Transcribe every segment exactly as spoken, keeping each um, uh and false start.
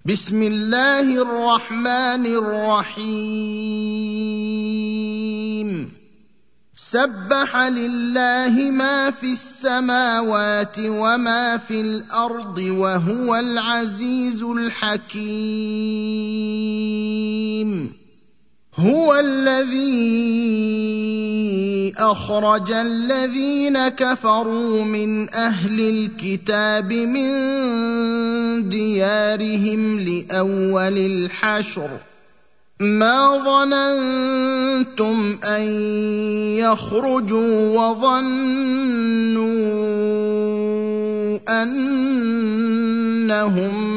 بسم الله الرحمن الرحيم سبح لله ما في السماوات وما في الأرض وهو العزيز الحكيم هو الذي أخرج الذين كفروا من أهل الكتاب من ديارهم لأول الحشر ما ظننتم أن يخرجوا وظنوا أنهم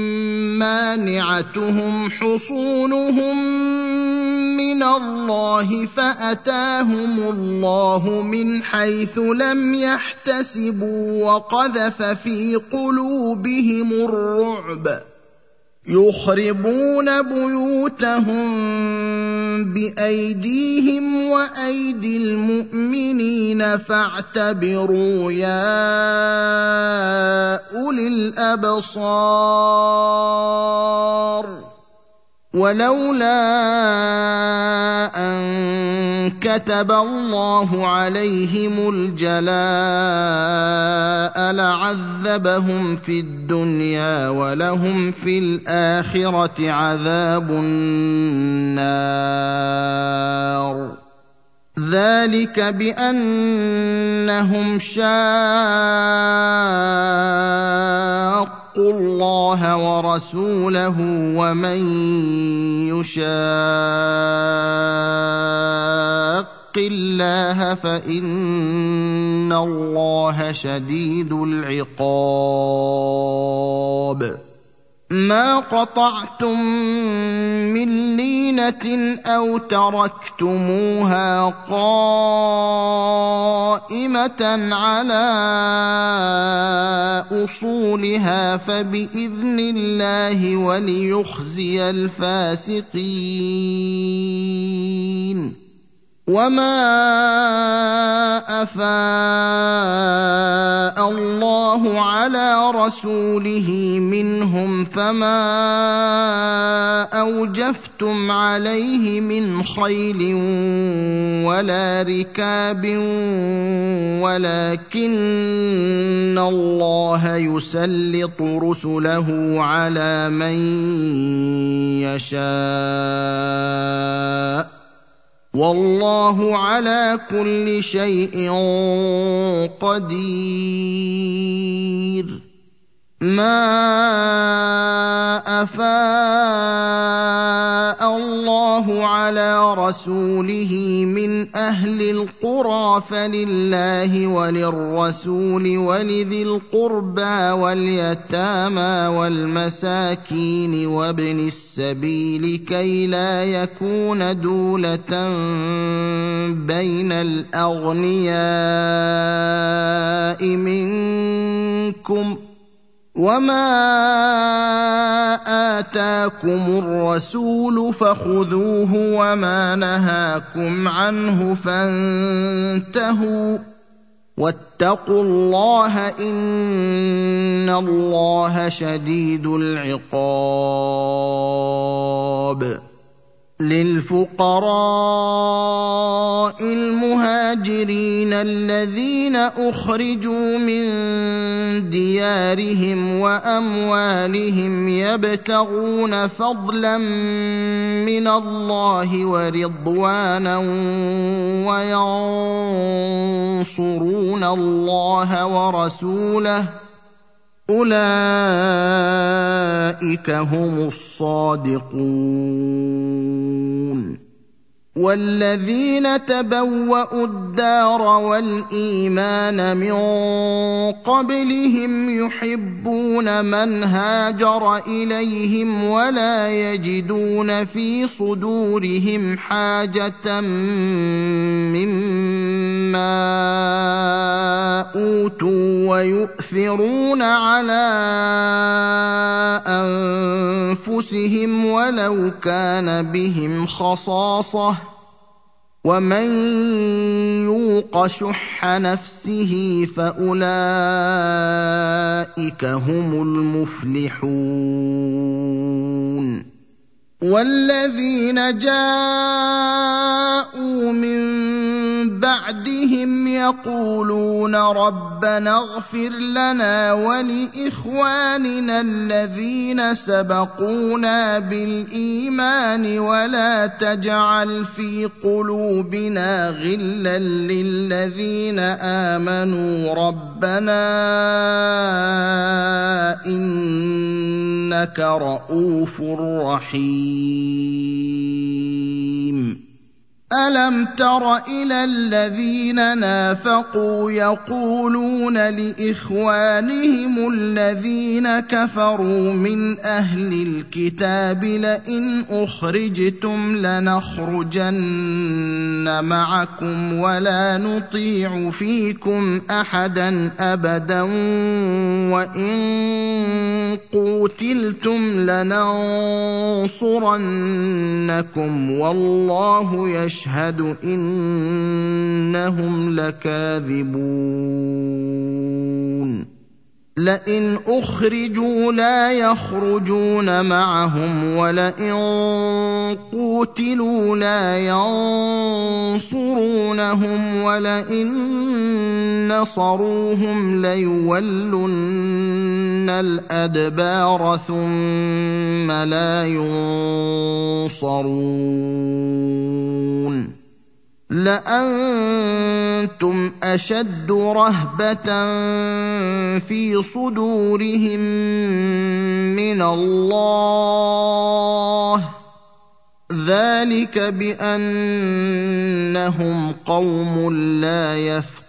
مانعتهم حصونهم من الله فأتاهم الله من حيث لم يحتسبوا وقذف في قلوبهم الرعب يخربون بيوتهم بأيديهم وأيدي المؤمنين فاعتبروا يا أولي الأبصار ولولا أن كتب الله عليهم الجلاء لعذبهم في الدنيا ولهم في الآخرة عذاب النار ذلك بأنهم شاقوا الله ورسوله ومن يشاق الله فإن الله شديد العقاب ما قطعتم من لينة أو تركتموها قائمة على أصولها فبإذن الله وليخزي الفاسقين وما أفاء الله على رسوله منهم فما أوجفتم عليه من خيل ولا ركاب ولكن الله يسلط رسله على من يشاء والله على كل شيء قدير ما أفاء الله على رسوله من أهل القرى فلله وللرسول ولذي القربى واليتامى والمساكين وابن السبيل كي لا يكون دولة بين الأغنياء منكم وما آتاكم الرسول فخذوه وما نهاكم عنه فانتهوا واتقوا الله إن الله شديد العقاب للفقراء المهاجرين الذين أخرجوا من ديارهم وأموالهم يبتغون فضلا من الله ورضوانا وينصرون الله ورسوله أولئك هم الصادقون والذين تبوأوا الدار والإيمان من قبلهم يحبون من هاجر إليهم ولا يجدون في صدورهم حاجة مما أوتوا ويؤثرون على أنفسهم ولو كان بهم خصاصة ومن يوق شح نفسه فأولئك هم المفلحون والذين جاءوا من بعدهم يقولون ربنا اغفر لنا ولإخواننا الذين سبقونا بالإيمان ولا تجعل في قلوبنا غلا للذين آمنوا ربنا إنك رءوف رحيم. ألم تر إلى الذين نافقوا يقولون لإخوانهم الذين كفروا من أهل الكتاب لئن أخرجتم لنخرجن معكم ولا نطيع فيكم أحدا أبدا وإن قوتلتم لننصرنكم والله يشهد يشهد إنهم لكاذبون. لئن أخرجوا لا يخرجون معهم ولئن قوتلوا لا ينصرونهم ولئن نصروهم ليولن الأدبار ثم لا ينصرون. لأنتم أشد رهبة في صدورهم من الله ذلك بأنهم قوم لا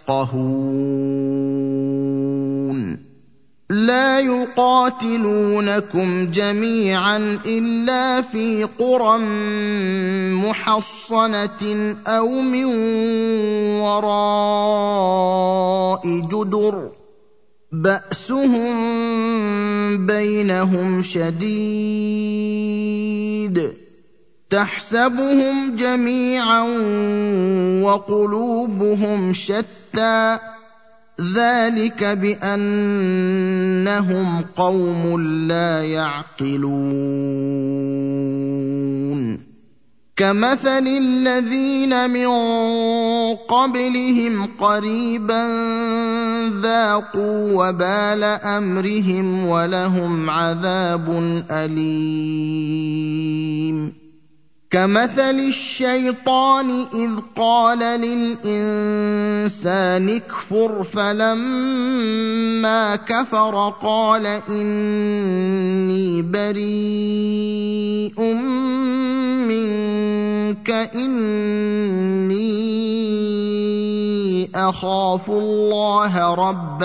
يفقهون. لا يقاتلونكم جميعا إلا في قرى محصنة أو من وراء جدر بأسهم بينهم شديد تحسبهم جميعا وقلوبهم شتى ذلك بأنهم قوم لا يعقلون. كمثل الذين من قبلهم قريبا ذاقوا وبال أمرهم ولهم عذاب أليم. كمثل الشيطان إذ قال للإنسان اكفر فلما كفر قال إني بريء منك إني أخاف الله رب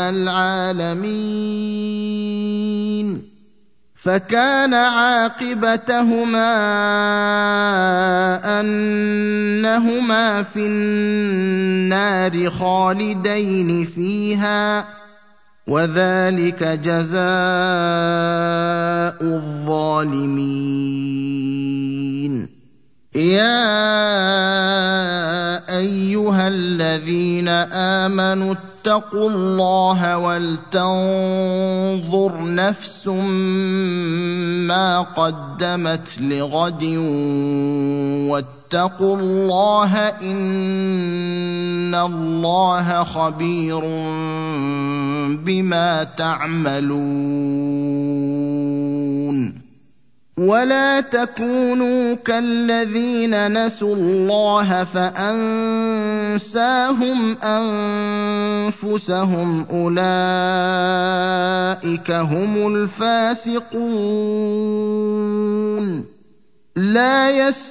العالمين. فكان عاقبتهما أنهما في النار خالدين فيها وذلك جزاء الظالمين. يا أيها الذين آمنوا اتقوا الله ولتنظر نفس ما قدمت لغد واتقوا الله إن الله خبير بما تعملون. ولا تكونوا كالذين نسوا الله فأنساهم أنفسهم أولئك هم الفاسقون. لا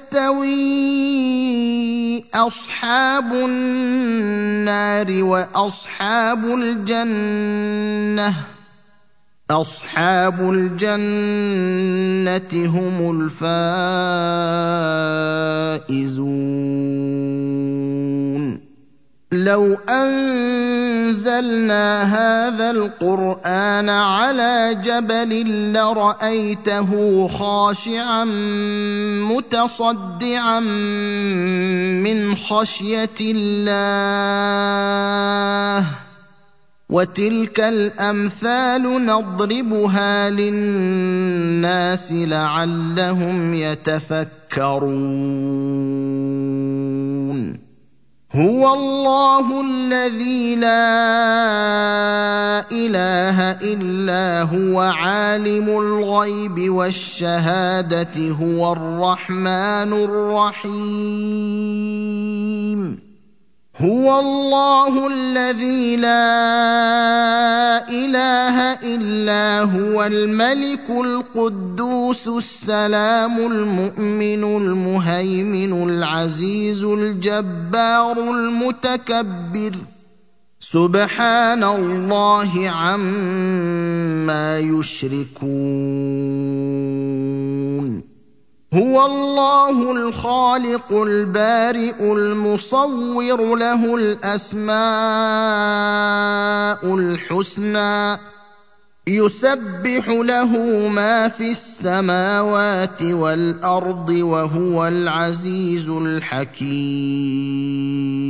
يستوي أصحاب النار وأصحاب الجنة أصحاب الجنة هم الفائزون. لو أنزلنا هذا القرآن على جبل لرأيته خاشعا متصدعا من خشية الله وتلك الامثال نضربها للناس لعلهم يتفكرون هو الله الذي لا اله الا هو عالم الغيب والشهاده هو الرحمن الرحيم هو الله الذي لا اله الا هو الملك القدوس السلام المؤمن المهيمن العزيز الجبار المتكبر سبحان الله عما يشركون هو الله الخالق البارئ المصور له الاسماء الحسنى يسبح له ما في السماوات والارض وهو العزيز الحكيم